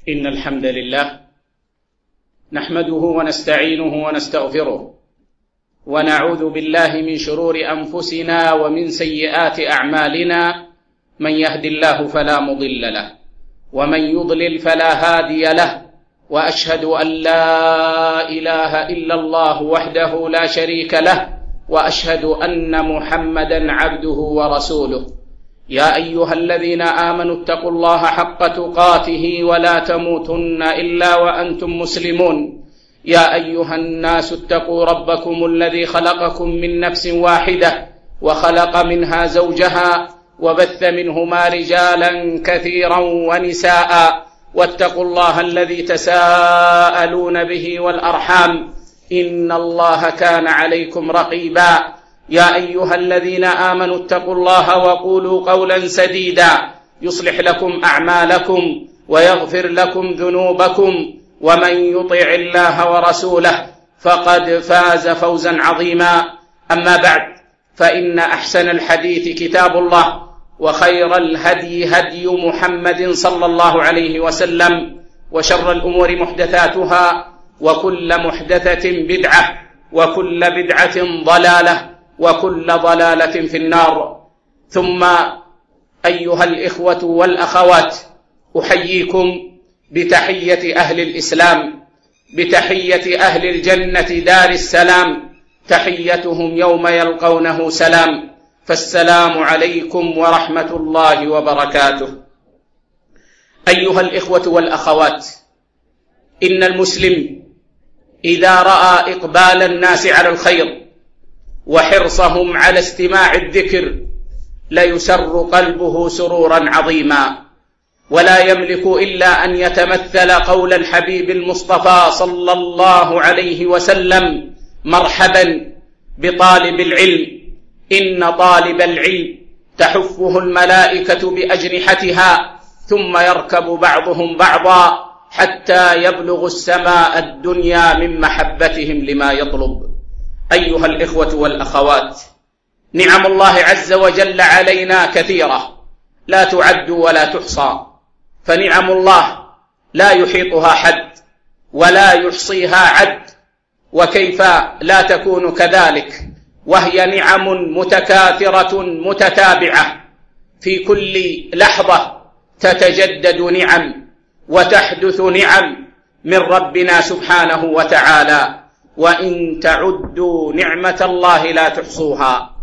إن الحمد لله نحمده ونستعينه ونستغفره ونعوذ بالله من شرور أنفسنا ومن سيئات أعمالنا. من يهد الله فلا مضل له ومن يضلل فلا هادي له، وأشهد أن لا إله إلا الله وحده لا شريك له، وأشهد أن محمدا عبده ورسوله. يا أيها الذين آمنوا اتقوا الله حق تقاته ولا تموتن إلا وأنتم مسلمون. يا أيها الناس اتقوا ربكم الذي خلقكم من نفس واحدة وخلق منها زوجها وبث منهما رجالا كثيرا ونساء، واتقوا الله الذي تساءلون به والأرحام إن الله كان عليكم رقيبا. يا أيها الذين آمنوا اتقوا الله وقولوا قولا سديدا يصلح لكم أعمالكم ويغفر لكم ذنوبكم، ومن يطع الله ورسوله فقد فاز فوزا عظيما. أما بعد، فإن أحسن الحديث كتاب الله، وخير الهدي هدي محمد صلى الله عليه وسلم، وشر الأمور محدثاتها، وكل محدثة بدعة، وكل بدعة ضلالة، وكل ضلالة في النار. ثم أيها الإخوة والأخوات، أحييكم بتحية أهل الإسلام، بتحية أهل الجنة دار السلام، تحيتهم يوم يلقونه سلام، فالسلام عليكم ورحمة الله وبركاته. أيها الإخوة والأخوات، إن المسلم إذا رأى إقبال الناس على الخير وحرصهم على استماع الذكر ليسر قلبه سرورا عظيما، ولا يملك إلا أن يتمثل قول الحبيب المصطفى صلى الله عليه وسلم: مرحبا بطالب العلم، إن طالب العلم تحفه الملائكة بأجنحتها، ثم يركب بعضهم بعضا حتى يبلغ السماء الدنيا من محبتهم لما يطلب. أيها الإخوة والأخوات، نعم الله عز وجل علينا كثيرة لا تعد ولا تحصى، فنعم الله لا يحيطها حد ولا يحصيها عد، وكيف لا تكون كذلك وهي نعم متكاثرة متتابعة، في كل لحظة تتجدد نعم وتحدث نعم من ربنا سبحانه وتعالى، وإن تعدوا نعمة الله لا تحصوها.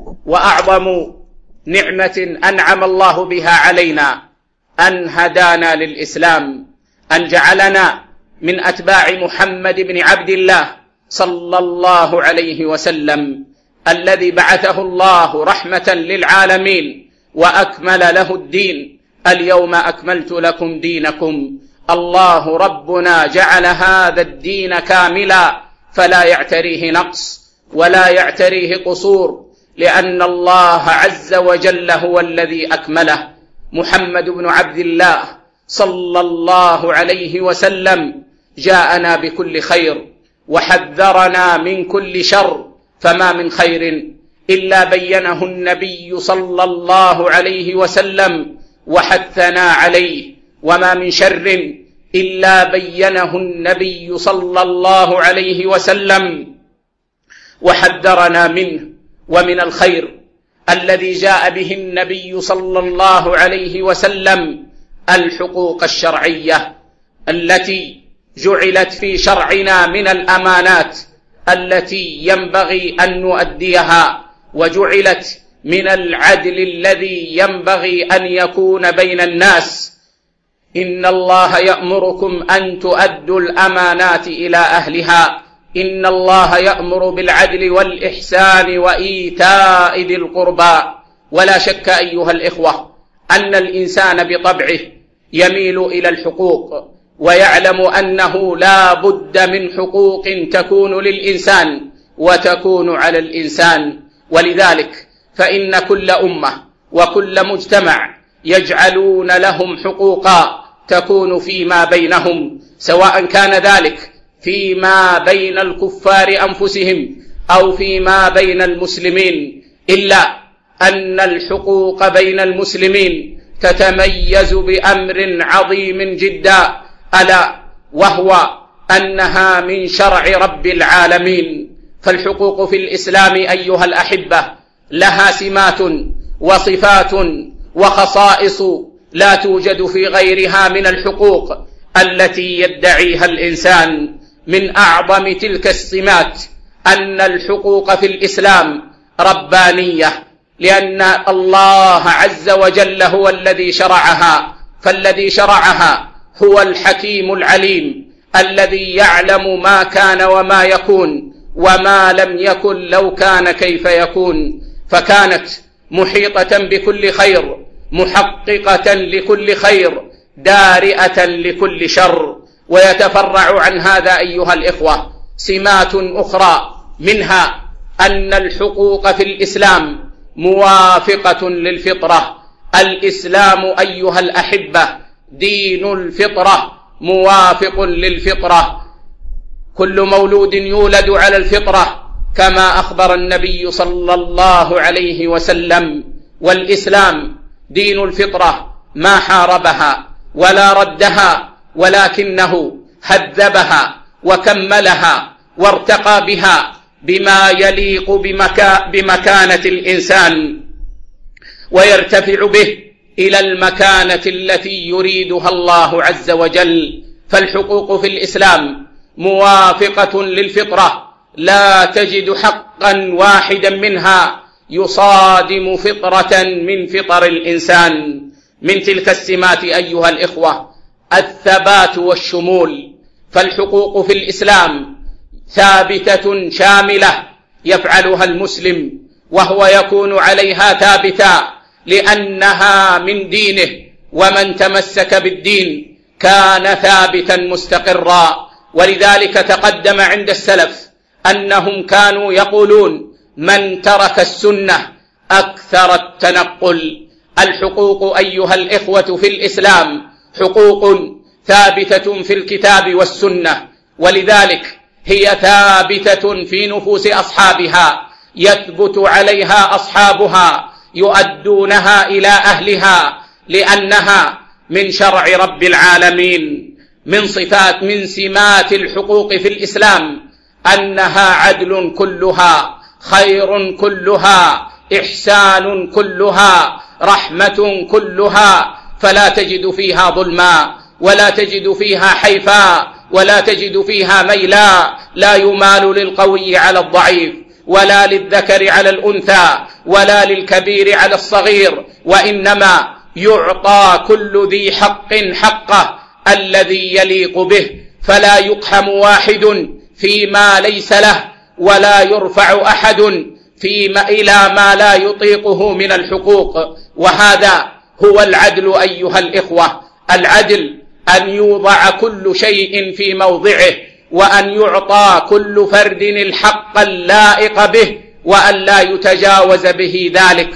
وأعظم نعمة أنعم الله بها علينا أن هدانا للإسلام، أن جعلنا من أتباع محمد بن عبد الله صلى الله عليه وسلم، الذي بعثه الله رحمة للعالمين وأكمل له الدين. اليوم أكملت لكم دينكم. الله ربنا جعل هذا الدين كاملا، فلا يعتريه نقص ولا يعتريه قصور، لأن الله عز وجل هو الذي أكمله. محمد بن عبد الله صلى الله عليه وسلم جاءنا بكل خير وحذرنا من كل شر، فما من خير إلا بينه النبي صلى الله عليه وسلم وحثنا عليه، وما من شر إلا بينه النبي صلى الله عليه وسلم وحذرنا منه. ومن الخير الذي جاء به النبي صلى الله عليه وسلم الحقوق الشرعية التي جعلت في شرعنا من الأمانات التي ينبغي أن نؤديها، وجعلت من العدل الذي ينبغي أن يكون بين الناس. إن الله يأمركم أن تؤدوا الأمانات إلى أهلها، إن الله يأمر بالعدل والإحسان وإيتاء ذي القربى. ولا شك أيها الإخوة أن الإنسان بطبعه يميل إلى الحقوق، ويعلم أنه لا بد من حقوق تكون للإنسان وتكون على الإنسان. ولذلك فإن كل أمة وكل مجتمع يجعلون لهم حقوقا تكون فيما بينهم، سواء كان ذلك فيما بين الكفار أنفسهم أو فيما بين المسلمين، إلا أن الحقوق بين المسلمين تتميز بأمر عظيم جدا، ألا وهو أنها من شرع رب العالمين. فالحقوق في الإسلام أيها الأحبة لها سمات وصفات وخصائص لا توجد في غيرها من الحقوق التي يدعيها الإنسان. من أعظم تلك السمات أن الحقوق في الإسلام ربانية، لأن الله عز وجل هو الذي شرعها، فالذي شرعها هو الحكيم العليم الذي يعلم ما كان وما يكون وما لم يكن لو كان كيف يكون، فكانت محيطة بكل خير، محققة لكل خير، دارئة لكل شر. ويتفرع عن هذا أيها الإخوة سمات أخرى، منها أن الحقوق في الإسلام موافقة للفطرة. الإسلام أيها الأحبة دين الفطرة، موافق للفطرة. كل مولود يولد على الفطرة كما أخبر النبي صلى الله عليه وسلم. والإسلام دين الفطرة، ما حاربها ولا ردها، ولكنه هذبها وكملها وارتقى بها بما يليق بمكانة الإنسان، ويرتفع به إلى المكانة التي يريدها الله عز وجل. فالحقوق في الإسلام موافقة للفطرة، لا تجد حقا واحدا منها يصادم فطرة من فطر الإنسان. من تلك السمات أيها الإخوة الثبات والشمول. فالحقوق في الإسلام ثابتة شاملة يفعلها المسلم وهو يكون عليها ثابتا، لأنها من دينه، ومن تمسك بالدين كان ثابتا مستقرا. ولذلك تقدم عند السلف أنهم كانوا يقولون من ترك السنة أكثر التنقل. الحقوق أيها الإخوة في الإسلام حقوق ثابتة في الكتاب والسنة، ولذلك هي ثابتة في نفوس أصحابها، يثبت عليها أصحابها، يؤدونها إلى أهلها، لأنها من شرع رب العالمين. من سمات الحقوق في الإسلام أنها عدل كلها، خير كلها، إحسان كلها، رحمة كلها، فلا تجد فيها ظلما، ولا تجد فيها حيفا، ولا تجد فيها ميلا، لا يمال للقوي على الضعيف، ولا للذكر على الأنثى، ولا للكبير على الصغير، وإنما يعطى كل ذي حق حقه الذي يليق به، فلا يقحم واحد فيما ليس له، ولا يرفع أحد إلى ما لا يطيقه من الحقوق. وهذا هو العدل أيها الإخوة. العدل أن يوضع كل شيء في موضعه، وأن يعطى كل فرد الحق اللائق به، وأن لا يتجاوز به ذلك.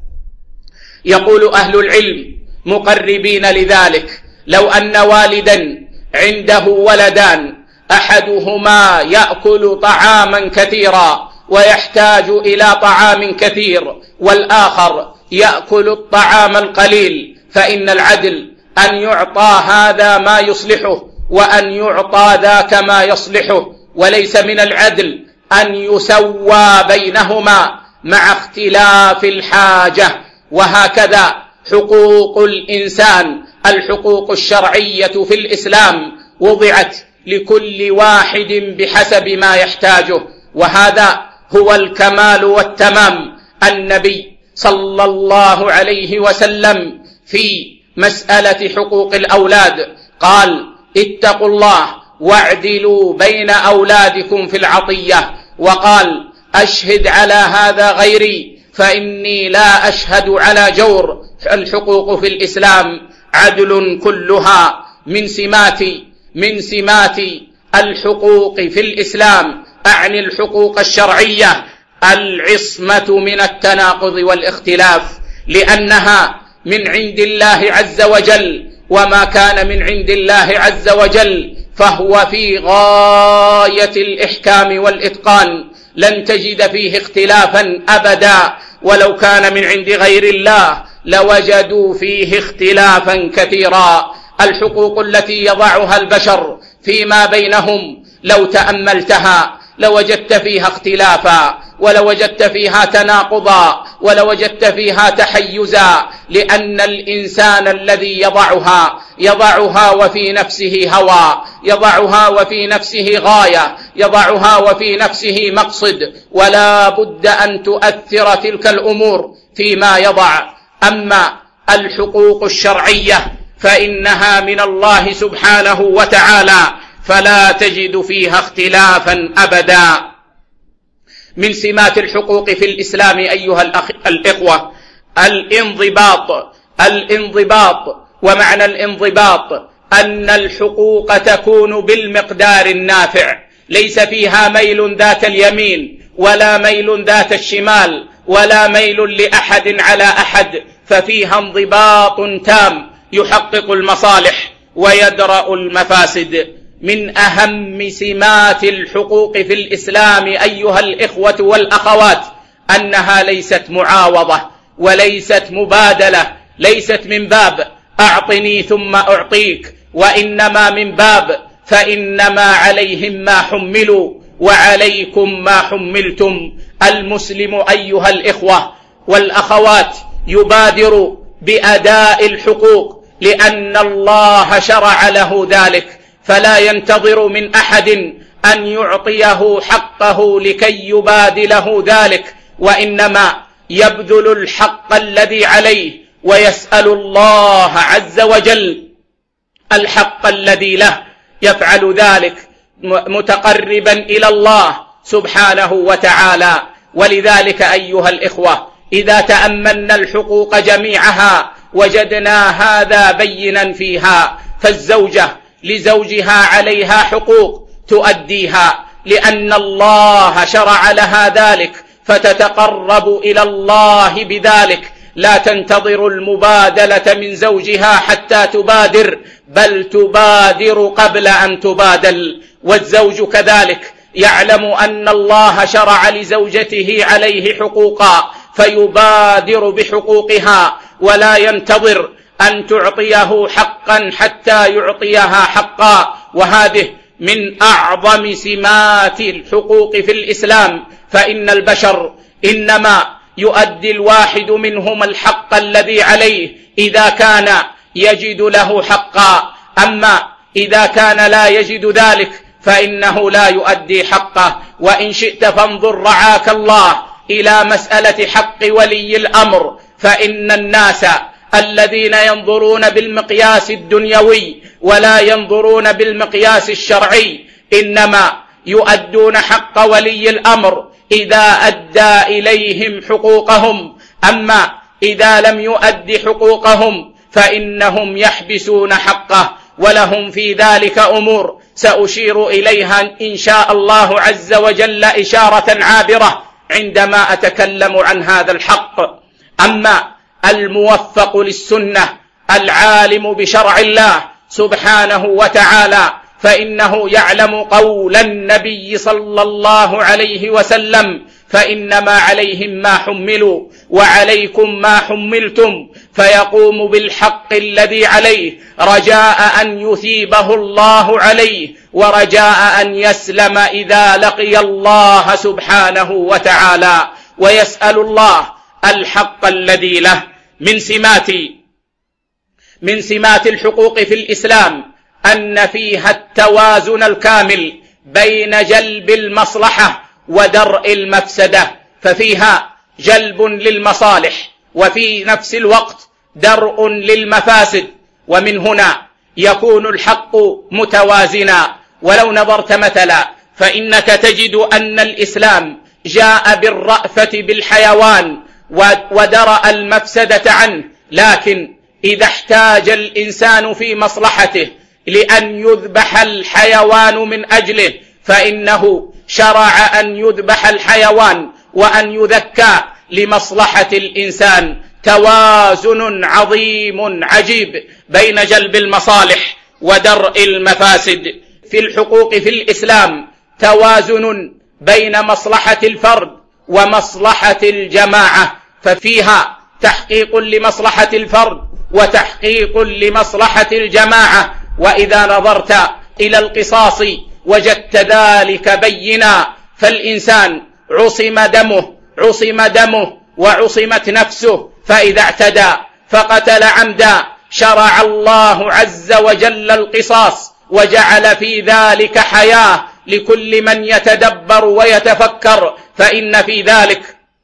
يقول أهل العلم مقربين لذلك: لو أن والدا عنده ولدان، أحدهما يأكل طعاما كثيرا ويحتاج إلى طعام كثير، والآخر يأكل الطعام القليل، فإن العدل أن يعطى هذا ما يصلحه، وأن يعطى ذاك ما يصلحه. وليس من العدل أن يسوى بينهما مع اختلاف الحاجة. وهكذا حقوق الإنسان، الحقوق الشرعية في الإسلام وضعت لكل واحد بحسب ما يحتاجه، وهذا هو الكمال والتمام. النبي صلى الله عليه وسلم في مسألة حقوق الأولاد قال: اتقوا الله واعدلوا بين أولادكم في العطية، وقال: أشهد على هذا غيري فإني لا أشهد على جور. الحقوق في الإسلام عدل كلها. من سمات الحقوق في الإسلام، أعني الحقوق الشرعية، العصمة من التناقض والاختلاف، لأنها من عند الله عز وجل، وما كان من عند الله عز وجل فهو في غاية الإحكام والإتقان، لن تجد فيه اختلافا أبدا، ولو كان من عند غير الله لوجدوا فيه اختلافا كثيرا. الحقوق التي يضعها البشر فيما بينهم لو تأملتها لوجدت فيها اختلافا، ولوجدت فيها تناقضا، ولوجدت فيها تحيزا، لأن الإنسان الذي يضعها وفي نفسه هوى، يضعها وفي نفسه غاية، يضعها وفي نفسه مقصد، ولا بد أن تؤثر تلك الأمور فيما يضع. أما الحقوق الشرعية فإنها من الله سبحانه وتعالى، فلا تجد فيها اختلافا أبدا. من سمات الحقوق في الإسلام أيها الإخوة الانضباط. ومعنى الانضباط أن الحقوق تكون بالمقدار النافع، ليس فيها ميل ذات اليمين ولا ميل ذات الشمال ولا ميل لأحد على أحد، ففيها انضباط تام يحقق المصالح ويدرأ المفاسد. من أهم سمات الحقوق في الإسلام أيها الإخوة والأخوات أنها ليست معاوضة وليست مبادلة، ليست من باب أعطني ثم أعطيك، وإنما من باب فإنما عليهم ما حملوا وعليكم ما حملتم. المسلم أيها الإخوة والأخوات يبادر بأداء الحقوق لأن الله شرع له ذلك، فلا ينتظر من أحد أن يعطيه حقه لكي يبادله ذلك، وإنما يبذل الحق الذي عليه ويسأل الله عز وجل الحق الذي له، يفعل ذلك متقربا إلى الله سبحانه وتعالى. ولذلك أيها الإخوة إذا تأملنا الحقوق جميعها وجدنا هذا بينا فيها، فالزوجة لزوجها عليها حقوق تؤديها لأن الله شرع لها ذلك، فتتقرب إلى الله بذلك، لا تنتظر المبادلة من زوجها حتى تبادر، بل تبادر قبل أن تبادل. والزوج كذلك يعلم أن الله شرع لزوجته عليه حقوقا، فيبادر بحقوقها ولا ينتظر أن تعطيه حقا حتى يعطيها حقا. وهذه من أعظم سمات الحقوق في الإسلام، فإن البشر إنما يؤدي الواحد منهم الحق الذي عليه إذا كان يجد له حقا، أما إذا كان لا يجد ذلك فإنه لا يؤدي حقه. وإن شئت فانظر رعاك الله إلى مسألة حق ولي الأمر، فإن الناس الذين ينظرون بالمقياس الدنيوي ولا ينظرون بالمقياس الشرعي إنما يؤدون حق ولي الأمر إذا أدى إليهم حقوقهم، أما إذا لم يؤد حقوقهم فإنهم يحبسون حقه، ولهم في ذلك أمور سأشير إليها إن شاء الله عز وجل إشارة عابرة عندما أتكلم عن هذا الحق. أما الموفق للسنة العالم بشرع الله سبحانه وتعالى فإنه يعلم قول النبي صلى الله عليه وسلم: فإنما عليهم ما حملوا وعليكم ما حملتم، فيقوم بالحق الذي عليه رجاء أن يثيبه الله عليه ورجاء أن يسلم إذا لقي الله سبحانه وتعالى، ويسأل الله الحق الذي له. من سمات الحقوق في الإسلام أن فيها التوازن الكامل بين جلب المصلحة ودرء المفسدة، ففيها جلب للمصالح وفي نفس الوقت درء للمفاسد، ومن هنا يكون الحق متوازنا. ولو نظرت مثلا فإنك تجد أن الإسلام جاء بالرأفة بالحيوان ودرأ المفسدة عنه، لكن إذا احتاج الإنسان في مصلحته لأن يذبح الحيوان من أجله فإنه شرع أن يذبح الحيوان وأن يذكى لمصلحة الإنسان. توازن عظيم عجيب بين جلب المصالح ودرء المفاسد. في الحقوق في الإسلام توازن بين مصلحة الفرد ومصلحة الجماعة، ففيها تحقيق لمصلحة الفرد وتحقيق لمصلحة الجماعة. وإذا نظرت إلى القصاص وجدت ذلك بينا، فالإنسان عصم دمه وعصمت نفسه، فإذا اعتدى فقتل عمدا شرع الله عز وجل القصاص، وجعل في ذلك حياة لكل من يتدبر ويتفكر، فإن في ذلك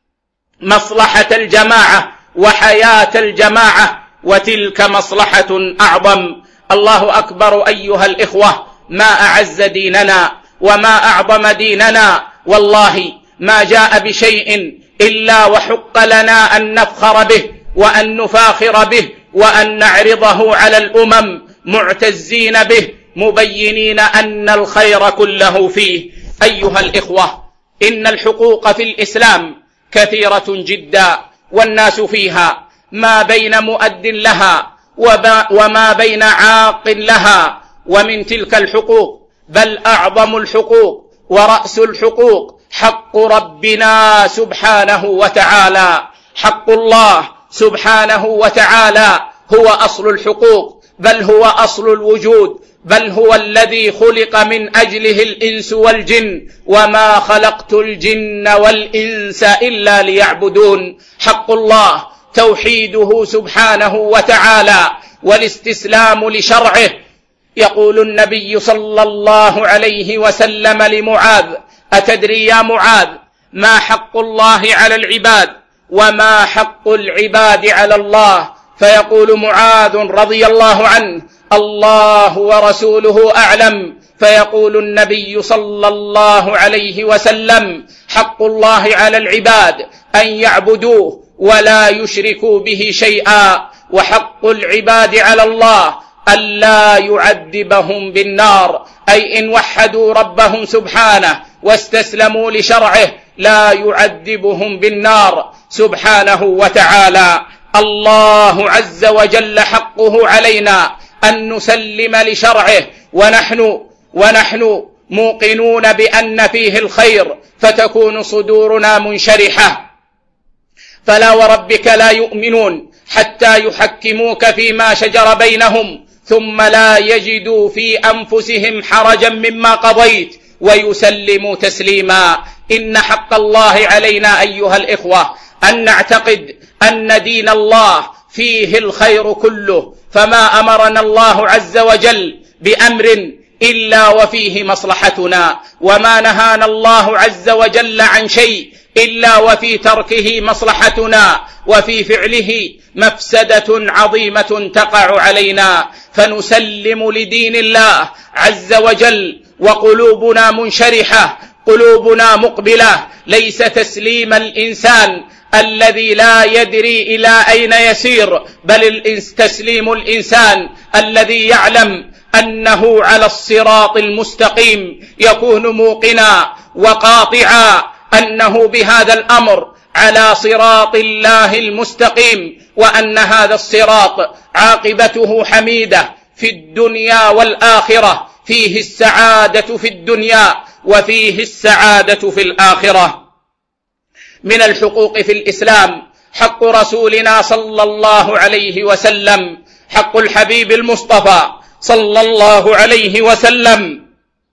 مصلحة الجماعة وحياة الجماعة، وتلك مصلحة أعظم. الله أكبر أيها الإخوة، ما أعز ديننا وما أعظم ديننا. والله ما جاء بشيء إلا وحق لنا أن نفخر به وأن نفاخر به وأن نعرضه على الأمم معتزين به، مبينين أن الخير كله فيه. أيها الإخوة، إن الحقوق في الإسلام كثيرة جدا، والناس فيها ما بين مؤد لها وما بين عاق لها. ومن تلك الحقوق، بل أعظم الحقوق ورأس الحقوق، حق ربنا سبحانه وتعالى. حق الله سبحانه وتعالى هو أصل الحقوق، بل هو أصل الوجود، بل هو الذي خلق من أجله الإنس والجن، وما خلقت الجن والإنس إلا ليعبدون. حق الله توحيده سبحانه وتعالى والاستسلام لشرعه. يقول النبي صلى الله عليه وسلم لمعاذ: أتدري يا معاذ ما حق الله على العباد وما حق العباد على الله؟ فيقول معاذ رضي الله عنه: الله ورسوله أعلم. فيقول النبي صلى الله عليه وسلم: حق الله على العباد أن يعبدوه ولا يشركوا به شيئا، وحق العباد على الله ألا يعذبهم بالنار، أي إن وحدوا ربهم سبحانه واستسلموا لشرعه لا يعذبهم بالنار سبحانه وتعالى. الله عز وجل حقه علينا أن نسلم لشرعه، ونحن موقنون بأن فيه الخير، فتكون صدورنا منشرحة. فلا وربك لا يؤمنون حتى يحكموك فيما شجر بينهم ثم لا يجدوا في أنفسهم حرجا مما قضيت ويسلموا تسليما. إن حق الله علينا أيها الإخوة أن نعتقد أن دين الله فيه الخير كله، فما أمرنا الله عز وجل بأمر إلا وفيه مصلحتنا، وما نهانا الله عز وجل عن شيء إلا وفي تركه مصلحتنا، وفي فعله مفسدة عظيمة تقع علينا. فنسلم لدين الله عز وجل وقلوبنا منشرحة، قلوبنا مقبلة، ليس تسليم الإنسان الذي لا يدري إلى أين يسير، بل تسليم الإنسان الذي يعلم أنه على الصراط المستقيم، يكون موقنا وقاطعا أنه بهذا الأمر على صراط الله المستقيم، وأن هذا الصراط عاقبته حميدة في الدنيا والآخرة، فيه السعادة في الدنيا وفيه السعادة في الآخرة. من الحقوق في الإسلام حق رسولنا صلى الله عليه وسلم، حق الحبيب المصطفى صلى الله عليه وسلم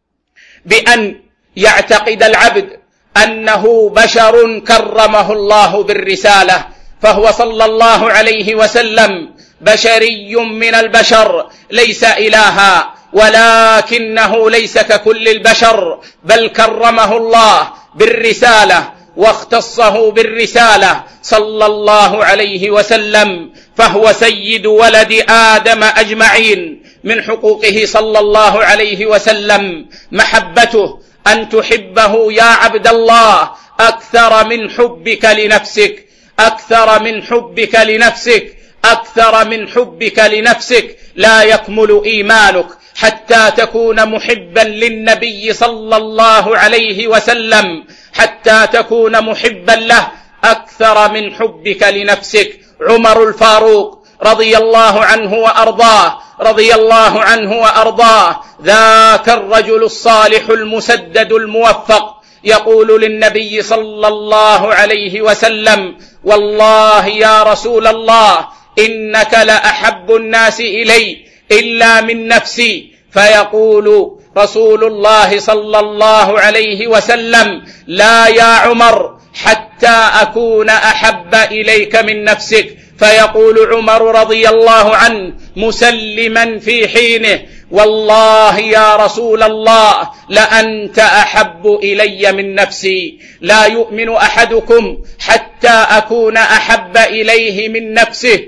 بأن يعتقد العبد أنه بشر كرمه الله بالرسالة، فهو صلى الله عليه وسلم بشري من البشر، ليس إلها، ولكنه ليس ككل البشر، بل كرمه الله بالرسالة واختصه بالرسالة صلى الله عليه وسلم، فهو سيد ولد آدم أجمعين. من حقوقه صلى الله عليه وسلم محبته، أن تحبه يا عبد الله أكثر من حبك لنفسك، أكثر من حبك لنفسك، أكثر من حبك لنفسك. لا يكمل إيمانك حتى تكون محبا للنبي صلى الله عليه وسلم، حتى تكون محبا له أكثر من حبك لنفسك. عمر الفاروق رضي الله عنه وأرضاه، رضي الله عنه وأرضاه، ذاك الرجل الصالح المسدد الموفق، يقول للنبي صلى الله عليه وسلم: والله يا رسول الله إنك لأحب الناس إلي إلا من نفسي، فيقول رسول الله صلى الله عليه وسلم: لا يا عمر حتى أكون أحب إليك من نفسك. فيقول عمر رضي الله عنه مسلما في حينه: والله يا رسول الله لأنت أحب إلي من نفسي، لا يؤمن أحدكم حتى أكون أحب إليه من نفسه.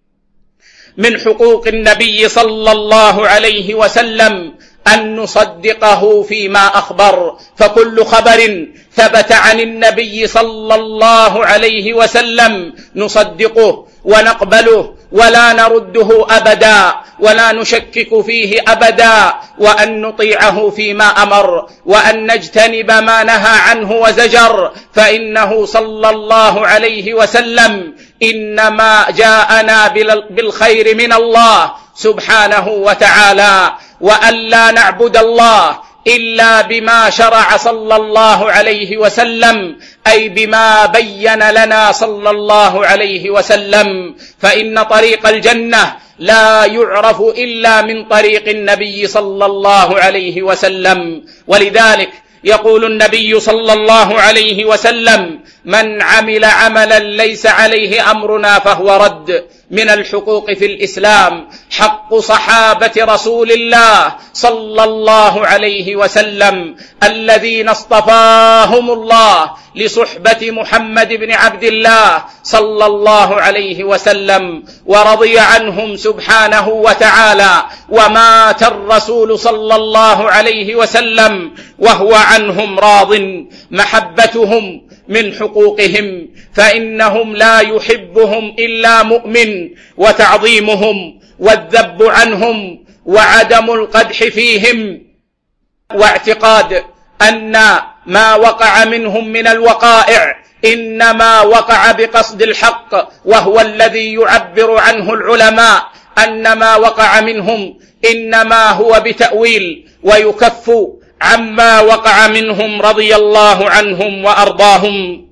من حقوق النبي صلى الله عليه وسلم أن نصدقه فيما أخبر، فكل خبر ثبت عن النبي صلى الله عليه وسلم نصدقه ونقبله ولا نرده أبدا ولا نشكك فيه أبدا، وأن نطيعه فيما أمر وأن نجتنب ما نهى عنه وزجر، فإنه صلى الله عليه وسلم إنما جاءنا بالخير من الله سبحانه وتعالى، وأن لا نعبد الله إلا بما شرع صلى الله عليه وسلم، أي بما بين لنا صلى الله عليه وسلم، فإن طريق الجنة لا يعرف إلا من طريق النبي صلى الله عليه وسلم. ولذلك يقول النبي صلى الله عليه وسلم: من عمل عملا ليس عليه أمرنا فهو رد. من الحقوق في الإسلام حق صحابة رسول الله صلى الله عليه وسلم الذين اصطفاهم الله لصحبة محمد بن عبد الله صلى الله عليه وسلم، ورضي عنهم سبحانه وتعالى، ومات الرسول صلى الله عليه وسلم وهو عنهم راض. محبتهم من حقوقهم، فإنهم لا يحبهم إلا مؤمن، وتعظيمهم والذب عنهم وعدم القدح فيهم، واعتقاد أن ما وقع منهم من الوقائع إنما وقع بقصد الحق، وهو الذي يعبر عنه العلماء أن ما وقع منهم إنما هو بتأويل، ويكف عما وقع منهم رضي الله عنهم وأرضاهم.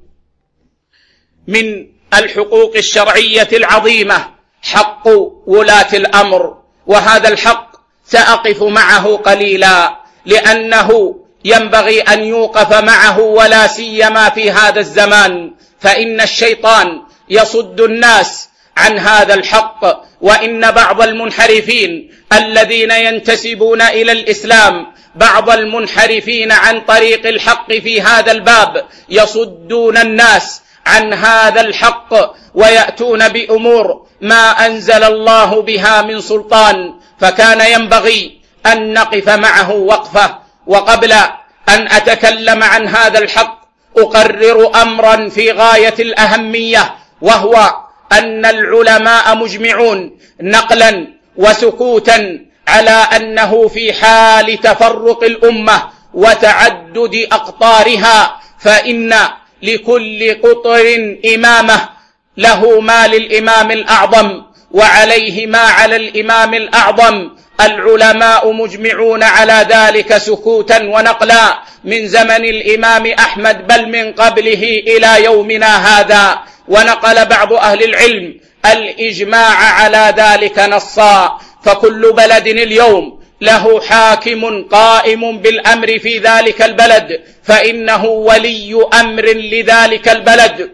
من الحقوق الشرعية العظيمة حق ولاة الأمر، وهذا الحق سأقف معه قليلا لأنه ينبغي أن يوقف معه، ولا سيما في هذا الزمان، فإن الشيطان يصد الناس عن هذا الحق، وإن بعض المنحرفين الذين ينتسبون إلى الإسلام، بعض المنحرفين عن طريق الحق في هذا الباب يصدون الناس عن هذا الحق، ويأتون بأمور ما أنزل الله بها من سلطان، فكان ينبغي أن نقف معه وقفة. وقبل أن أتكلم عن هذا الحق أقرر أمرا في غاية الأهمية، وهو أن العلماء مجمعون نقلا وسكوتا على أنه في حال تفرق الأمة وتعدد أقطارها، فإن لكل قطر إمامة، له ما للإمام الأعظم وعليه ما على الإمام الأعظم. العلماء مجمعون على ذلك سكوتا ونقلا من زمن الإمام أحمد، بل من قبله إلى يومنا هذا، ونقل بعض أهل العلم الإجماع على ذلك نصا. فكل بلد اليوم له حاكم قائم بالأمر في ذلك البلد، فإنه ولي أمر لذلك البلد،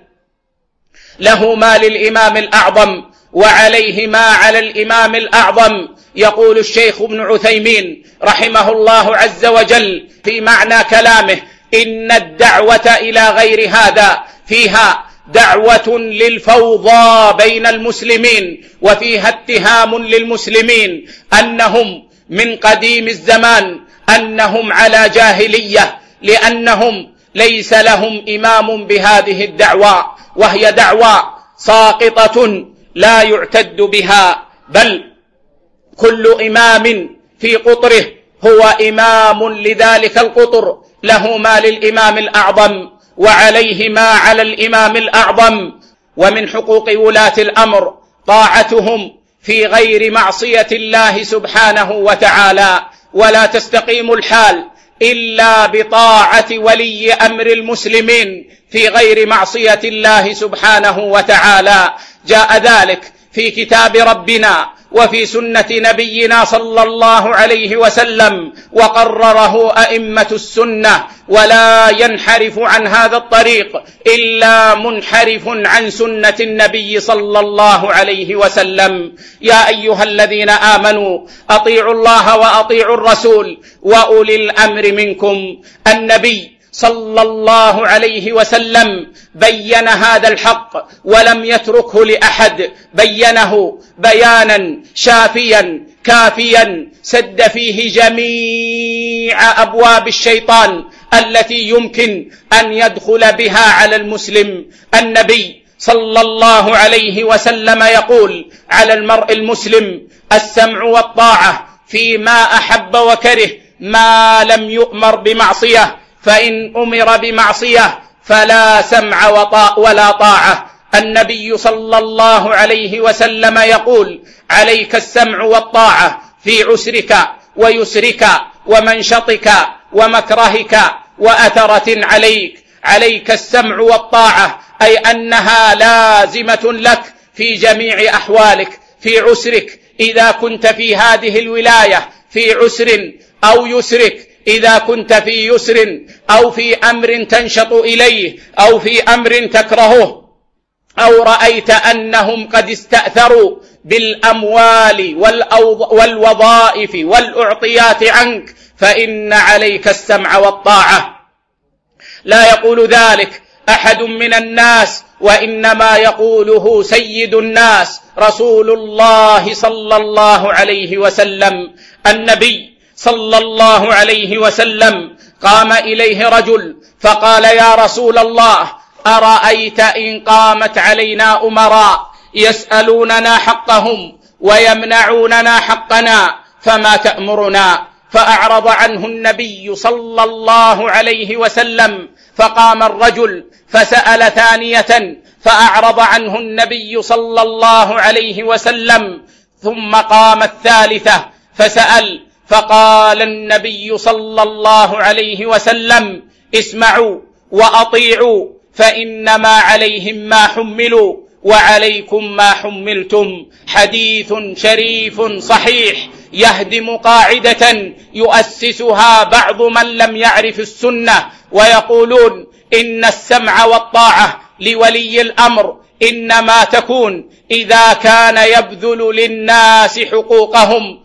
له ما للإمام الأعظم وعليه ما على الإمام الأعظم. يقول الشيخ ابن عثيمين رحمه الله عز وجل في معنى كلامه: إن الدعوة إلى غير هذا فيها دعوة للفوضى بين المسلمين، وفيها اتهام للمسلمين أنهم من قديم الزمان أنهم على جاهلية، لأنهم ليس لهم إمام بهذه الدعوة، وهي دعوة ساقطة لا يعتد بها، بل كل إمام في قطره هو إمام لذلك القطر، له ما للإمام الأعظم وعليه ما على الإمام الأعظم. ومن حقوق ولاة الأمر طاعتهم في غير معصية الله سبحانه وتعالى، ولا تستقيم الحال إلا بطاعة ولي أمر المسلمين في غير معصية الله سبحانه وتعالى. جاء ذلك في كتاب ربنا وفي سنة نبينا صلى الله عليه وسلم، وقرره أئمة السنة، ولا ينحرف عن هذا الطريق إلا منحرف عن سنة النبي صلى الله عليه وسلم. يا أيها الذين آمنوا أطيعوا الله وأطيعوا الرسول وأولي الأمر منكم. النبي صلى الله عليه وسلم بين هذا الحق ولم يتركه لأحد، بينه بيانا شافيا كافيا سد فيه جميع أبواب الشيطان التي يمكن أن يدخل بها على المسلم. النبي صلى الله عليه وسلم يقول على المرء المسلم السمع والطاعة فيما أحب وكره ما لم يؤمر بمعصية، فإن أمر بمعصية فلا سمع ولا طاعة. النبي صلى الله عليه وسلم يقول عليك السمع والطاعة في عسرك ويسرك ومنشطك ومكرهك وأثرة عليك. عليك السمع والطاعة أي أنها لازمة لك في جميع أحوالك. في عسرك إذا كنت في هذه الولاية في عسر أو يسرك، إذا كنت في يسر أو في أمر تنشط إليه أو في أمر تكرهه، أو رأيت أنهم قد استأثروا بالأموال والوظائف والأعطيات عنك، فإن عليك السمع والطاعة. لا يقول ذلك أحد من الناس، وإنما يقوله سيد الناس رسول الله صلى الله عليه وسلم. النبي صلى الله عليه وسلم قام إليه رجل فقال يا رسول الله أرأيت إن قامت علينا أمراء يسألوننا حقهم ويمنعوننا حقنا فما تأمرنا؟ فأعرض عنه النبي صلى الله عليه وسلم، فقام الرجل فسأل ثانية فأعرض عنه النبي صلى الله عليه وسلم، ثم قام الثالثة فسأل، فقال النبي صلى الله عليه وسلم اسمعوا وأطيعوا فإنما عليهم ما حملوا وعليكم ما حملتم. حديث شريف صحيح يهدم قاعدة يؤسسها بعض من لم يعرف السنة، ويقولون إن السمع والطاعة لولي الأمر إنما تكون إذا كان يبذل للناس حقوقهم.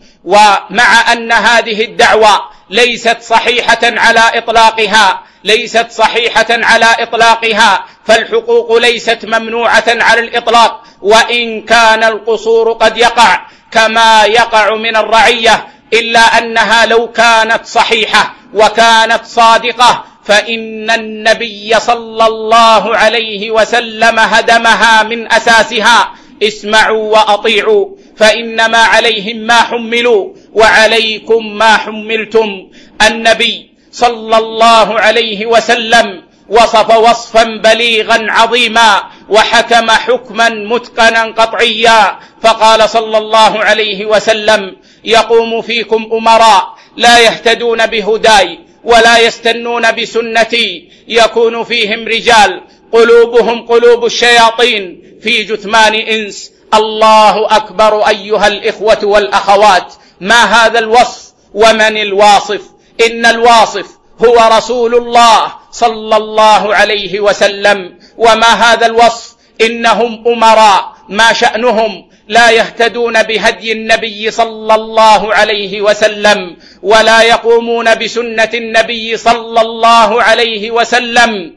ومع أن هذه الدعوة ليست صحيحة على إطلاقها، ليست صحيحة على إطلاقها، فالحقوق ليست ممنوعة على الإطلاق، وإن كان القصور قد يقع كما يقع من الرعية، إلا أنها لو كانت صحيحة وكانت صادقة فإن النبي صلى الله عليه وسلم هدمها من أساسها. اسمعوا وأطيعوا فإنما عليهم ما حملوا وعليكم ما حملتم. النبي صلى الله عليه وسلم وصف وصفا بليغا عظيما وحكم حكما متقنا قطعيا، فقال صلى الله عليه وسلم يقوم فيكم أمراء لا يهتدون بهداي ولا يستنون بسنتي، يكون فيهم رجال قلوبهم قلوب الشياطين في جثمان إنس. الله أكبر أيها الإخوة والأخوات، ما هذا الوصف ومن الواصف؟ إن الواصف هو رسول الله صلى الله عليه وسلم. وما هذا الوصف؟ إنهم أمراء ما شأنهم لا يهتدون بهدي النبي صلى الله عليه وسلم ولا يقومون بسنة النبي صلى الله عليه وسلم.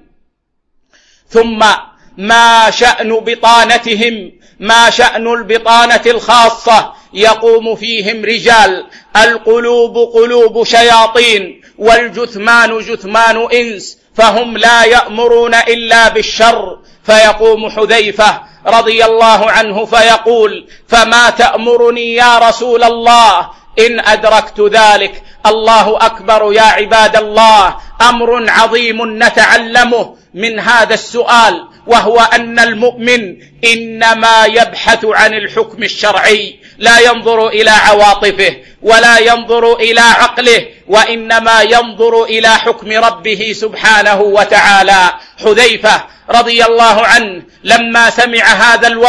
ثم ما شأن بطانتهم؟ ما شأن البطانة الخاصة؟ يقوم فيهم رجال القلوب قلوب شياطين والجثمان جثمان إنس، فهم لا يأمرون إلا بالشر. فيقوم حذيفة رضي الله عنه فيقول فما تأمرني يا رسول الله إن أدركت ذلك؟ الله أكبر يا عباد الله، أمر عظيم نتعلمه من هذا السؤال، وهو أن المؤمن إنما يبحث عن الحكم الشرعي، لا ينظر إلى عواطفه ولا ينظر إلى عقله، وإنما ينظر إلى حكم ربه سبحانه وتعالى. حذيفة رضي الله عنه لما سمع هذا الوصف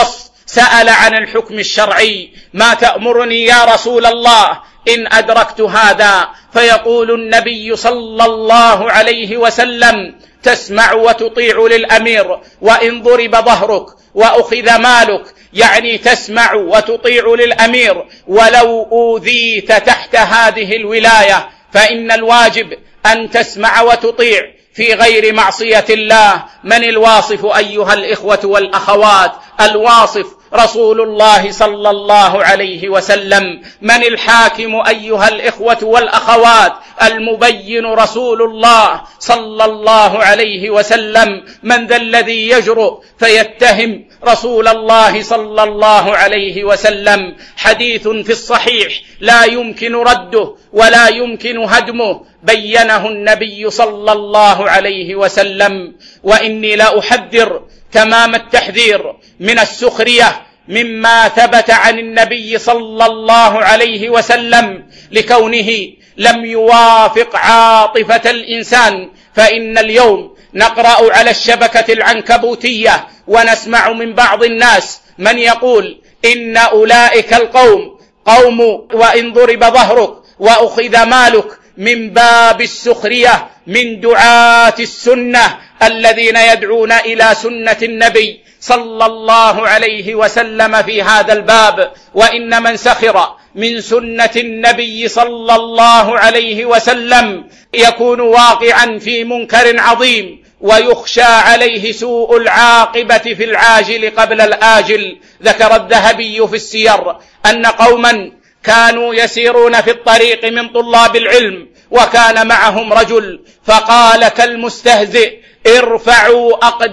سأل عن الحكم الشرعي: ما تأمرني يا رسول الله إن أدركت هذا؟ فيقول النبي صلى الله عليه وسلم: تسمع وتطيع للأمير وإن ضرب ظهرك وأخذ مالك، يعني تسمع وتطيع للأمير ولو أوذيت تحت هذه الولاية، فإن الواجب أن تسمع وتطيع في غير معصية الله. من الواصف أيها الإخوة والأخوات؟ الواصف رسول الله صلى الله عليه وسلم. من الحاكم أيها الإخوة والأخوات؟ المبين رسول الله صلى الله عليه وسلم. من ذا الذي يجرؤ فيتهم رسول الله صلى الله عليه وسلم؟ حديث في الصحيح لا يمكن رده ولا يمكن هدمه، بينه النبي صلى الله عليه وسلم. وإني لا أحذر تمام التحذير من السخرية مما ثبت عن النبي صلى الله عليه وسلم لكونه لم يوافق عاطفة الإنسان. فإن اليوم نقرأ على الشبكة العنكبوتية ونسمع من بعض الناس من يقول إن أولئك القوم قوم وإن ضرب ظهرك وأخذ مالك، من باب السخرية من دعاة السنة الذين يدعون إلى سنة النبي صلى الله عليه وسلم في هذا الباب. وإن من سخر من سنة النبي صلى الله عليه وسلم يكون واقعا في منكر عظيم، ويخشى عليه سوء العاقبة في العاجل قبل الآجل. ذكر الذهبي في السير أن قوما كانوا يسيرون في الطريق من طلاب العلم، وكان معهم رجل فقال كالمستهزئ: ارفعوا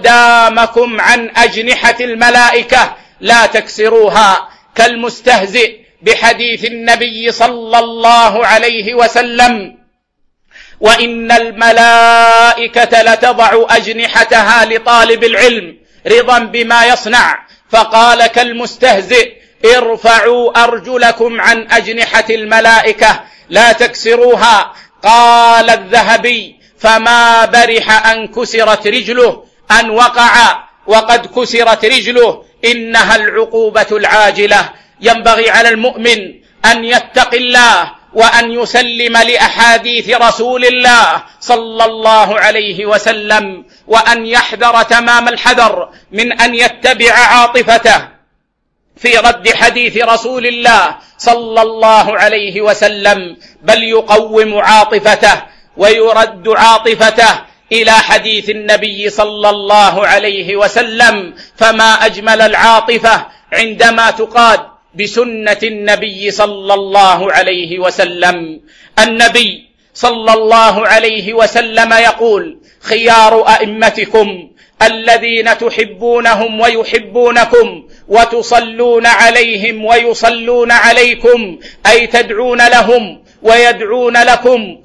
أقدامكم عن أجنحة الملائكة لا تكسروها، كالمستهزئ بحديث النبي صلى الله عليه وسلم: وإن الملائكة لتضع أجنحتها لطالب العلم رضا بما يصنع. فقال كالمستهزئ: ارفعوا أرجلكم عن أجنحة الملائكة لا تكسروها. قال الذهبي: فما برح أن كسرت رجله، أن وقع وقد كسرت رجله، إنها العقوبة العاجلة. ينبغي على المؤمن أن يتقي الله وأن يسلم لأحاديث رسول الله صلى الله عليه وسلم، وأن يحذر تمام الحذر من أن يتبع عاطفته في رد حديث رسول الله صلى الله عليه وسلم، بل يقوم عاطفته ويرد عاطفته إلى حديث النبي صلى الله عليه وسلم. فما أجمل العاطفة عندما تقاد بسنة النبي صلى الله عليه وسلم. النبي صلى الله عليه وسلم يقول: خيار أئمتكم الذين تحبونهم ويحبونكم وتصلون عليهم ويصلون عليكم، أي تدعون لهم ويدعون لكم.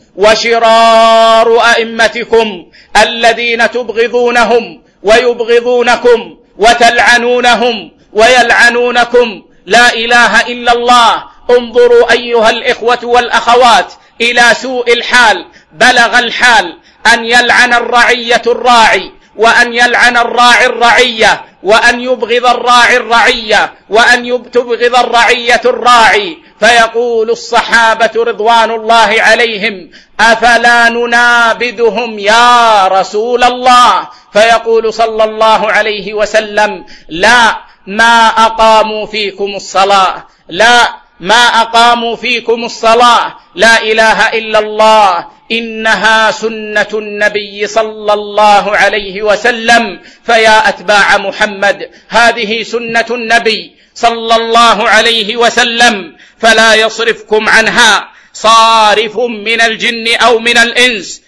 وشرار أئمتكم الذين تبغضونهم ويبغضونكم وتلعنونهم ويلعنونكم. لا إله إلا الله. انظروا أيها الإخوة والأخوات إلى سوء الحال. بلغ الحال أن يلعن الرعية الراعي، وأن يلعن الراعي الرعية، وأن يبغض الراعي الرعية، وأن تبغض الرعية الراعي. فيقول الصحابة رضوان الله عليهم: أفلا ننابذهم يا رسول الله؟ فيقول صلى الله عليه وسلم: لا، ما أقاموا فيكم الصلاة، لا، ما أقاموا فيكم الصلاة. لا إله إلا الله، إنها سنة النبي صلى الله عليه وسلم. فيا أتباع محمد، هذه سنة النبي صلى الله عليه وسلم، فلا يصرفكم عنها صارف من الجن أو من الإنس.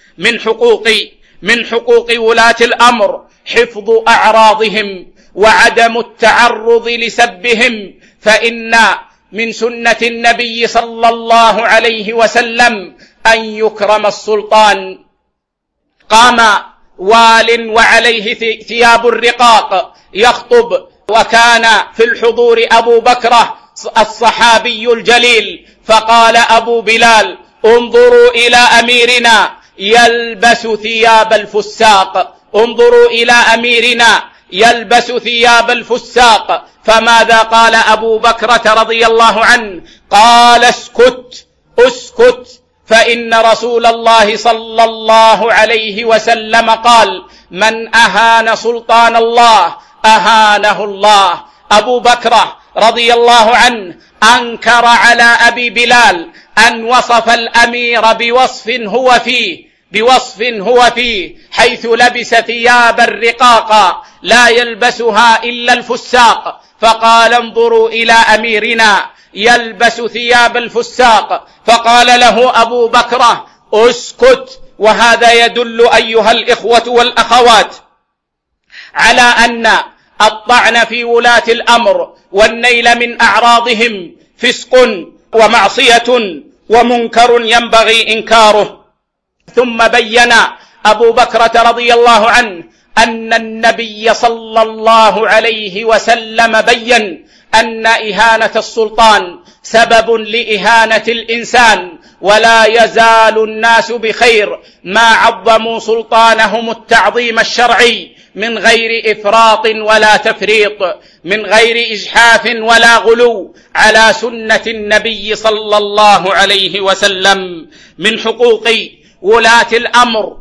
من حقوق ولاة الأمر حفظ أعراضهم وعدم التعرض لسبهم، فإن من سنة النبي صلى الله عليه وسلم أن يكرم السلطان. قام وال وعليه ثياب الرقاق يخطب، وكان في الحضور أبو بكر الصحابي الجليل، فقال أبو بلال: انظروا إلى أميرنا يلبس ثياب الفساق، انظروا إلى أميرنا يلبس ثياب الفساق. فماذا قال أبو بكرة رضي الله عنه؟ قال اسكت اسكت، فإن رسول الله صلى الله عليه وسلم قال: من أهان سلطان الله أهانه الله. أبو بكر رضي الله عنه أنكر على أبي بلال أن وصف الأمير بوصف هو فيه حيث لبس ثيابا رقاقا لا يلبسها إلا الفساق، فقال: انظروا إلى أميرنا يلبس ثياب الفساق. فقال له أبو بكر: اسكت. وهذا يدل أيها الإخوة والأخوات على أن الطعن في ولاة الأمر والنيل من أعراضهم فسق ومعصية ومنكر ينبغي إنكاره. ثم بين أبو بكرة رضي الله عنه أن النبي صلى الله عليه وسلم بين أن إهانة السلطان سبب لإهانة الإنسان، ولا يزال الناس بخير ما عظموا سلطانهم التعظيم الشرعي من غير إفراط ولا تفريط، من غير إجحاف ولا غلو على سنة النبي صلى الله عليه وسلم. من حقوق ولاة الأمر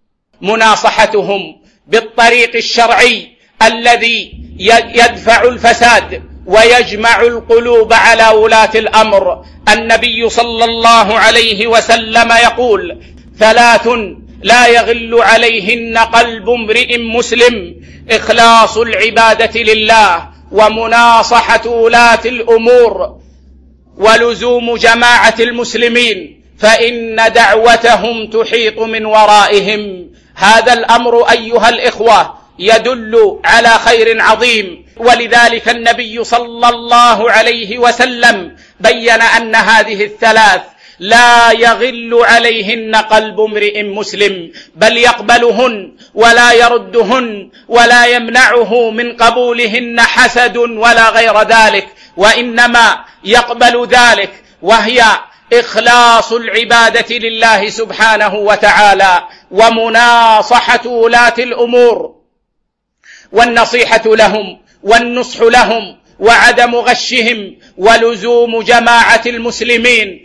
مناصحتهم بالطريق الشرعي الذي يدفع الفساد ويجمع القلوب على ولاة الأمر. النبي صلى الله عليه وسلم يقول: 3 لا يغل عليهن قلب امرئ مسلم: إخلاص العبادة لله، ومناصحة ولاة الأمور، ولزوم جماعة المسلمين، فإن دعوتهم تحيط من ورائهم. هذا الأمر أيها الإخوة يدل على خير عظيم، ولذلك النبي صلى الله عليه وسلم بين أن هذه ال3 لا يغل عليهن قلب امرئ مسلم، بل يقبلهن ولا يردهن ولا يمنعه من قبولهن حسد ولا غير ذلك، وإنما يقبل ذلك، وهي إخلاص العبادة لله سبحانه وتعالى، ومناصحة ولاة الأمور، والنصيحة لهم والنصح لهم، وعدم غشهم، ولزوم جماعة المسلمين،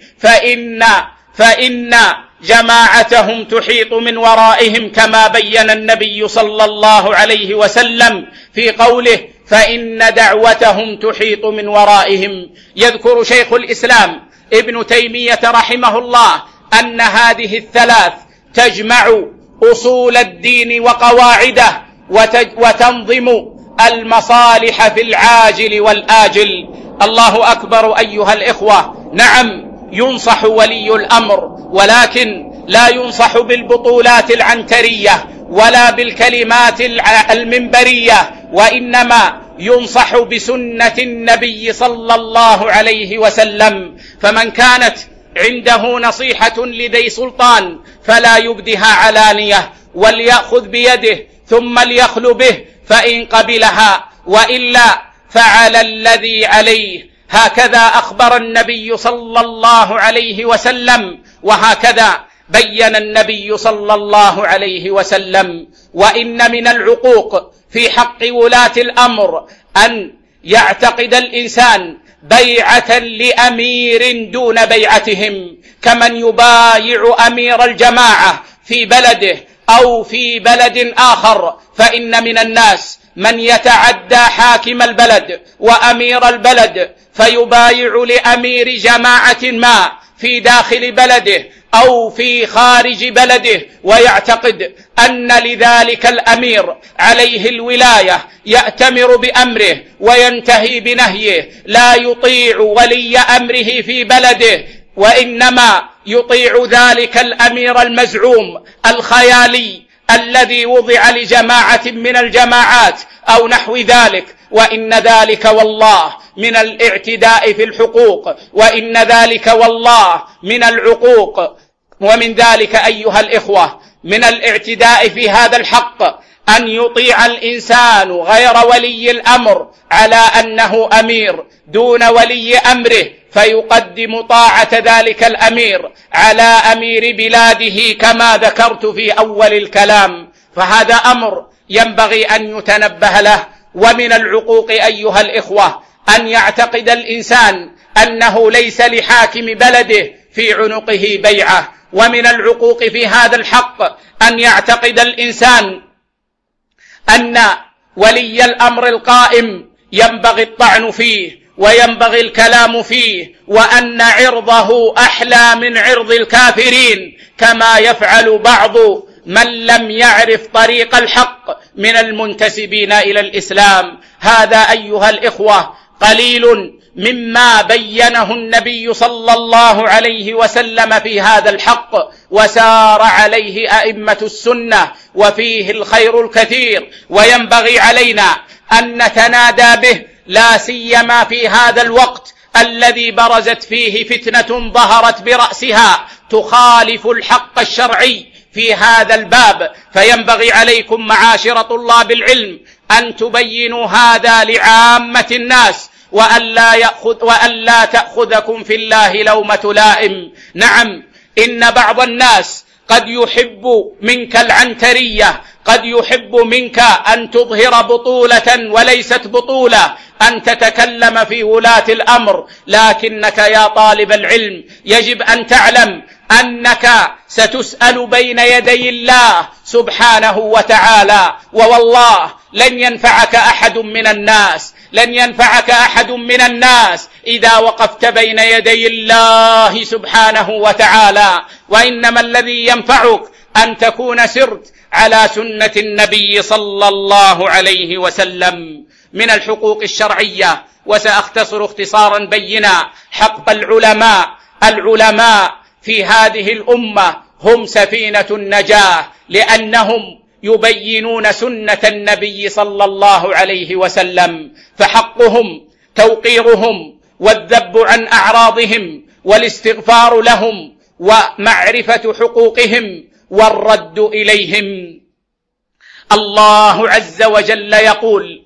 فإن جماعتهم تحيط من ورائهم، كما بين النبي صلى الله عليه وسلم في قوله: فإن دعوتهم تحيط من ورائهم. يذكر شيخ الإسلام ابن تيمية رحمه الله أن هذه ال3 تجمع أصول الدين وقواعده، وتنظم المصالح في العاجل والآجل. الله أكبر أيها الإخوة. نعم، ينصح ولي الأمر، ولكن لا ينصح بالبطولات العنترية ولا بالكلمات المنبرية، وإنما ينصح بسنة النبي صلى الله عليه وسلم. فمن كانت عنده نصيحة لذي سلطان فلا يبدها علانية، وليأخذ بيده ثم ليخل به، فإن قبلها، وإلا فعل الذي عليه. هكذا أخبر النبي صلى الله عليه وسلم، وهكذا بين النبي صلى الله عليه وسلم. وإن من العقوق في حق ولاة الأمر أن يعتقد الإنسان بيعة لأمير دون بيعتهم، كمن يبايع أمير الجماعة في بلده أو في بلد آخر. فإن من الناس من يتعدى حاكم البلد وأمير البلد فيبايع لأمير جماعة ما في داخل بلده أو في خارج بلده، ويعتقد أن لذلك الأمير عليه الولاية، يأتمر بأمره وينتهي بنهيه، لا يطيع ولي أمره في بلده، وإنما يطيع ذلك الأمير المزعوم الخيالي الذي وضع لجماعة من الجماعات أو نحو ذلك. وإن ذلك والله من الاعتداء في الحقوق، وإن ذلك والله من العقوق. ومن ذلك أيها الإخوة من الاعتداء في هذا الحق أن يطيع الإنسان غير ولي الأمر على أنه أمير دون ولي أمره، فيقدم طاعة ذلك الأمير على أمير بلاده كما ذكرت في أول الكلام. فهذا أمر ينبغي أن يتنبه له ومن العقوق أيها الإخوة أن يعتقد الإنسان أنه ليس لحاكم بلده في عنقه بيعة، ومن العقوق في هذا الحق أن يعتقد الإنسان أن ولي الأمر القائم ينبغي الطعن فيه وينبغي الكلام فيه، وأن عرضه أحلى من عرض الكافرين، كما يفعل بعض من لم يعرف طريق الحق من المنتسبين إلى الإسلام. هذا أيها الإخوة قليل مما بينه النبي صلى الله عليه وسلم في هذا الحق، وسار عليه أئمة السنة، وفيه الخير الكثير، وينبغي علينا أن نتنادى به، لا سيما في هذا الوقت الذي برزت فيه فتنة ظهرت برأسها تخالف الحق الشرعي في هذا الباب. فينبغي عليكم معاشر طلاب العلم أن تبينوا هذا لعامة الناس، وألا تأخذكم في الله لومة لائم. نعم، إن بعض الناس قد يحب منك العنترية، قد يحب منك أن تظهر بطولة وليست بطولة، أن تتكلم في ولاة الأمر، لكنك يا طالب العلم يجب أن تعلم أنك ستسأل بين يدي الله سبحانه وتعالى، ووالله لن ينفعك أحد من الناس، لن ينفعك أحد من الناس إذا وقفت بين يدي الله سبحانه وتعالى، وإنما الذي ينفعك أن تكون سرت على سنة النبي صلى الله عليه وسلم. من الحقوق الشرعية، وسأختصر اختصارا بينا، حق العلماء في هذه الأمة هم سفينة النجاة، لأنهم يبينون سنة النبي صلى الله عليه وسلم، فحقهم توقيرهم والذب عن أعراضهم والاستغفار لهم ومعرفة حقوقهم والرد إليهم. الله عز وجل يقول: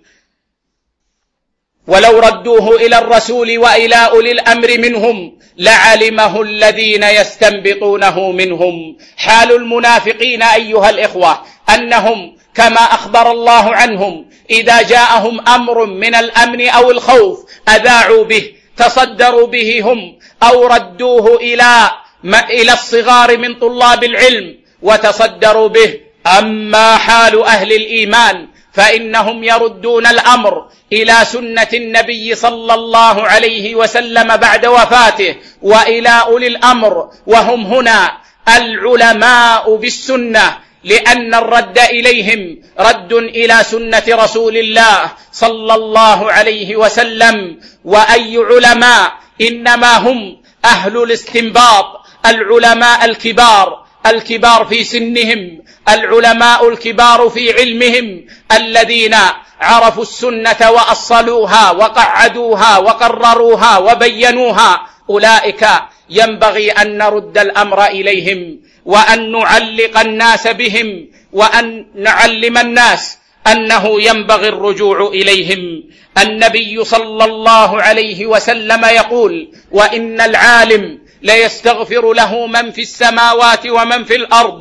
ولو ردوه إلى الرسول وإلى أولي الأمر منهم لعلمه الذين يستنبطونه منهم. حال المنافقين أيها الإخوة أنهم كما أخبر الله عنهم إذا جاءهم أمر من الأمن أو الخوف أذاعوا به، تصدروا به هم، أو ردوه إلى الصغار من طلاب العلم وتصدروا به. أما حال أهل الإيمان فإنهم يردون الأمر إلى سنة النبي صلى الله عليه وسلم بعد وفاته وإلى أولي الأمر، وهم هنا العلماء بالسنة، لأن الرد إليهم رد إلى سنة رسول الله صلى الله عليه وسلم. وأي علماء؟ إنما هم أهل الاستنباط، العلماء الكبار في سنهم، العلماء الكبار في علمهم، الذين عرفوا السنة وأصلوها وقعدوها وقرروها وبينوها. أولئك ينبغي أن نرد الأمر إليهم، وأن نعلق الناس بهم، وأن نعلم الناس أنه ينبغي الرجوع إليهم. النبي صلى الله عليه وسلم يقول: وإن العالم ليستغفر له من في السماوات ومن في الأرض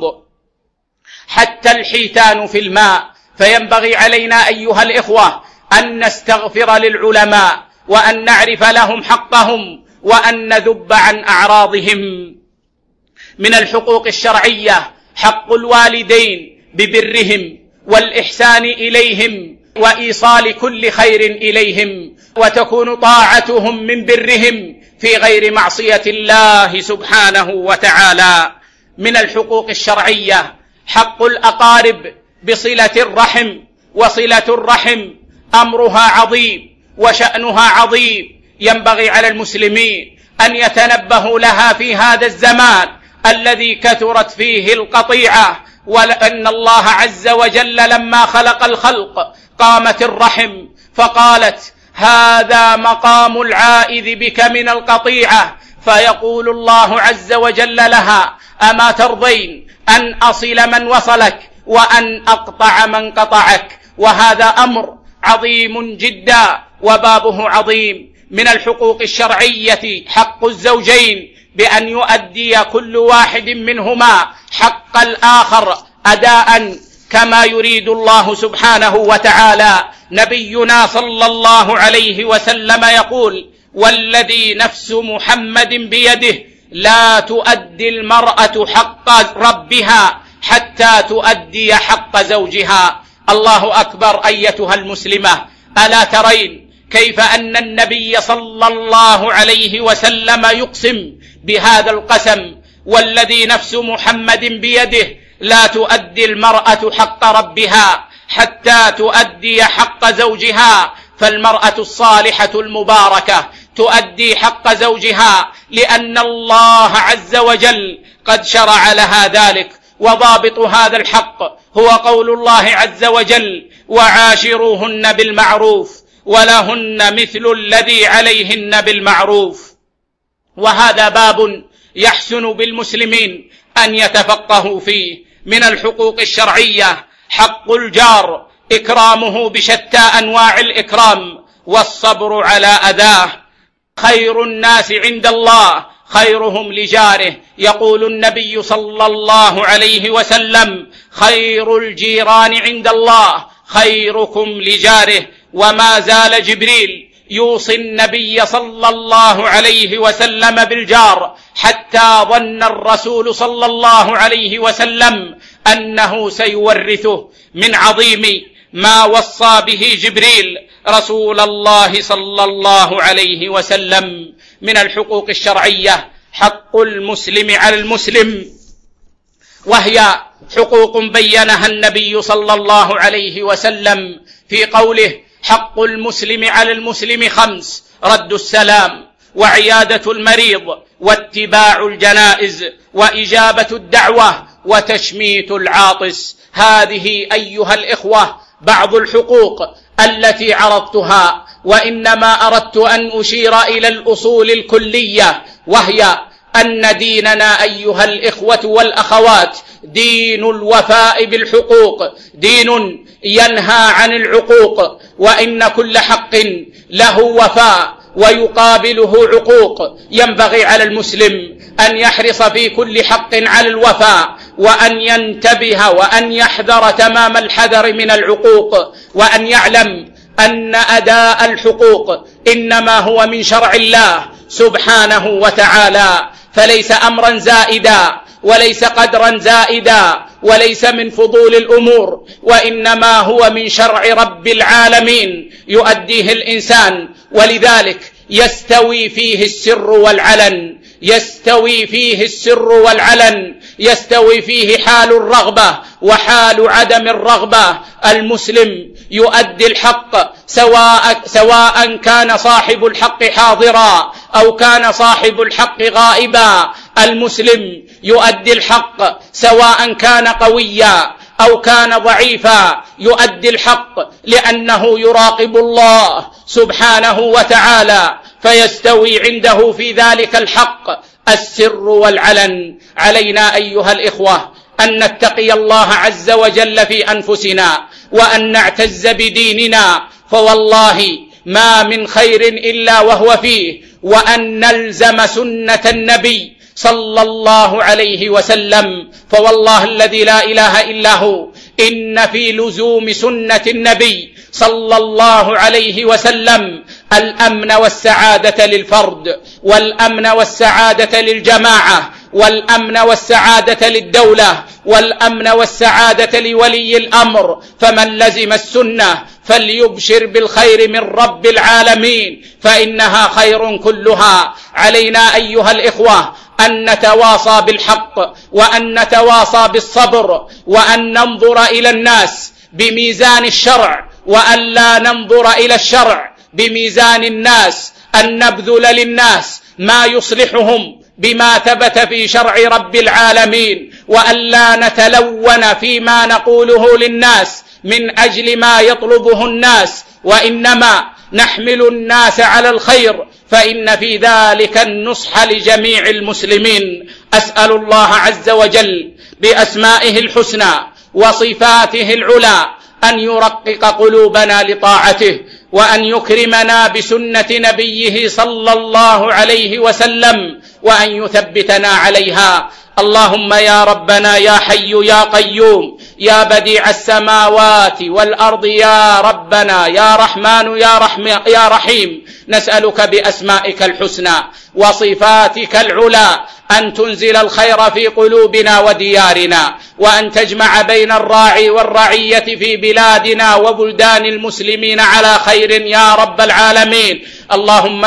حتى الحيتان في الماء. فينبغي علينا أيها الإخوة أن نستغفر للعلماء، وأن نعرف لهم حقهم، وأن نذب عن أعراضهم. من الحقوق الشرعية حق الوالدين ببرهم والإحسان إليهم وإيصال كل خير إليهم، وتكون طاعتهم من برهم في غير معصية الله سبحانه وتعالى. من الحقوق الشرعية حق الأقارب بصلة الرحم، وصلة الرحم أمرها عظيم وشأنها عظيم، ينبغي على المسلمين أن يتنبهوا لها في هذا الزمان الذي كثرت فيه القطيعة. ولأن الله عز وجل لما خلق الخلق قامت الرحم فقالت: هذا مقام العائذ بك من القطيعة، فيقول الله عز وجل لها: أما ترضين أن أصل من وصلك وأن أقطع من قطعك؟ وهذا أمر عظيم جدا وبابه عظيم. من الحقوق الشرعية حق الزوجين بأن يؤدي كل واحد منهما حق الآخر أداء كما يريد الله سبحانه وتعالى. نبينا صلى الله عليه وسلم يقول: والذي نفس محمد بيده لا تؤدي المرأة حق ربها حتى تؤدي حق زوجها. الله أكبر أيتها المسلمة، ألا ترين كيف أن النبي صلى الله عليه وسلم يقسم بهذا القسم: والذي نفس محمد بيده لا تؤدي المرأة حق ربها حتى تؤدي حق زوجها. فالمرأة الصالحة المباركة تؤدي حق زوجها لأن الله عز وجل قد شرع لها ذلك. وضابط هذا الحق هو قول الله عز وجل: وعاشروهن بالمعروف ولهن مثل الذي عليهن بالمعروف. وهذا باب يحسن بالمسلمين أن يتفقهوا فيه. من الحقوق الشرعية حق الجار، إكرامه بشتى أنواع الإكرام والصبر على أذاه. خير الناس عند الله خيرهم لجاره. يقول النبي صلى الله عليه وسلم: خير الجيران عند الله خيركم لجاره. وما زال جبريل يوصي النبي صلى الله عليه وسلم بالجار حتى ظن الرسول صلى الله عليه وسلم أنه سيورثه. من عظيم ما وصى به جبريل رسول الله صلى الله عليه وسلم من الحقوق الشرعية حق المسلم على المسلم، وهي حقوق بينها النبي صلى الله عليه وسلم في قوله: حق المسلم على المسلم 5: رد السلام، وعيادة المريض، واتباع الجنائز، وإجابة الدعوة، وتشميت العاطس. هذه أيها الإخوة بعض الحقوق التي عرضتها، وإنما أردت أن أشير إلى الأصول الكلية، وهي أن ديننا أيها الإخوة والأخوات دين الوفاء بالحقوق، دين ينهى عن العقوق، وإن كل حق له وفاء ويقابله عقوق. ينبغي على المسلم أن يحرص في كل حق على الوفاء، وأن ينتبه وأن يحذر تمام الحذر من العقوق، وأن يعلم أن أداء الحقوق إنما هو من شرع الله سبحانه وتعالى، فليس أمرا زائدا وليس قدرا زائدا وليس من فضول الأمور، وإنما هو من شرع رب العالمين يؤديه الإنسان. ولذلك يستوي فيه السر والعلن، يستوي فيه السر والعلن، يستوي فيه حال الرغبة وحال عدم الرغبة. المسلم يؤدي الحق سواء كان صاحب الحق حاضرا أو كان صاحب الحق غائبا. المسلم يؤدي الحق سواء كان قويا أو كان ضعيفا، يؤدي الحق لأنه يراقب الله سبحانه وتعالى، فيستوي عنده في ذلك الحق السر والعلن. علينا أيها الإخوة أن نتقي الله عز وجل في أنفسنا، وأن نعتز بديننا، فوالله ما من خير إلا وهو فيه، وأن نلزم سنة النبي صلى الله عليه وسلم. فوالله الذي لا إله إلا هو إن في لزوم سنة النبي صلى الله عليه وسلم الأمن والسعادة للفرد، والأمن والسعادة للجماعة، والأمن والسعادة للدولة، والأمن والسعادة لولي الأمر. فمن لزم السنة فليبشر بالخير من رب العالمين، فإنها خير كلها. علينا أيها الإخوة أن نتواصى بالحق، وأن نتواصى بالصبر، وأن ننظر إلى الناس بميزان الشرع، وأن لا ننظر إلى الشرع بميزان الناس، أن نبذل للناس ما يصلحهم بما ثبت في شرع رب العالمين، وأن لا نتلون فيما نقوله للناس من أجل ما يطلبه الناس، وإنما نحمل الناس على الخير، فإن في ذلك النصح لجميع المسلمين. أسأل الله عز وجل بأسمائه الحسنى وصفاته العلى أن يرقق قلوبنا لطاعته، وأن يكرمنا بسنة نبيه صلى الله عليه وسلم، وأن يثبتنا عليها. اللهم يا ربنا يا حي يا قيوم يا بديع السماوات والأرض يا ربنا يا رحمن يا رحيم، نسألك بأسمائك الحسنى وصفاتك العلى أن تنزل الخير في قلوبنا وديارنا، وأن تجمع بين الراعي والرعية في بلادنا وبلدان المسلمين على خير يا رب العالمين. اللهم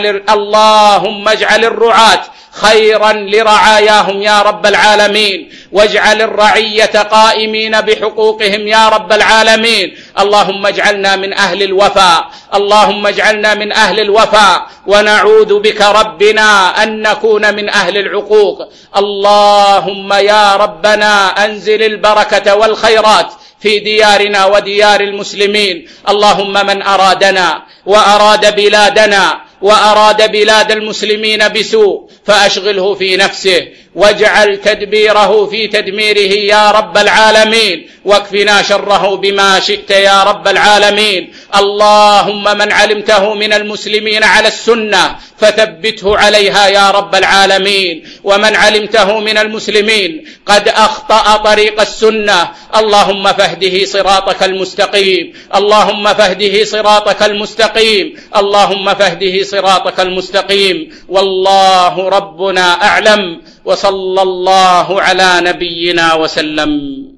اجعل الرعاة خيرا لرعاياهم يا رب العالمين، واجعل الرعية قائمين بحقوقهم يا رب العالمين. اللهم اجعلنا من أهل الوفاء، اللهم اجعلنا من أهل الوفاء، ونعوذ بك ربنا أن نكون من أهل العقوق. اللهم يا ربنا أنزل البركة والخيرات في ديارنا وديار المسلمين. اللهم من أرادنا وأراد بلادنا وأراد بلاد المسلمين بسوء فأشغله في نفسه، واجعل تدبيره في تدميره يا رب العالمين، واكفنا شره بما شئت يا رب العالمين. اللهم من علمته من المسلمين على السنة فثبته عليها يا رب العالمين، ومن علمته من المسلمين قد أخطأ طريق السنة اللهم فاهده صراطك المستقيم، اللهم فاهده صراطك المستقيم، اللهم فاهده صراطك المستقيم. والله ربنا أعلم، وصلى الله على نبينا وسلم.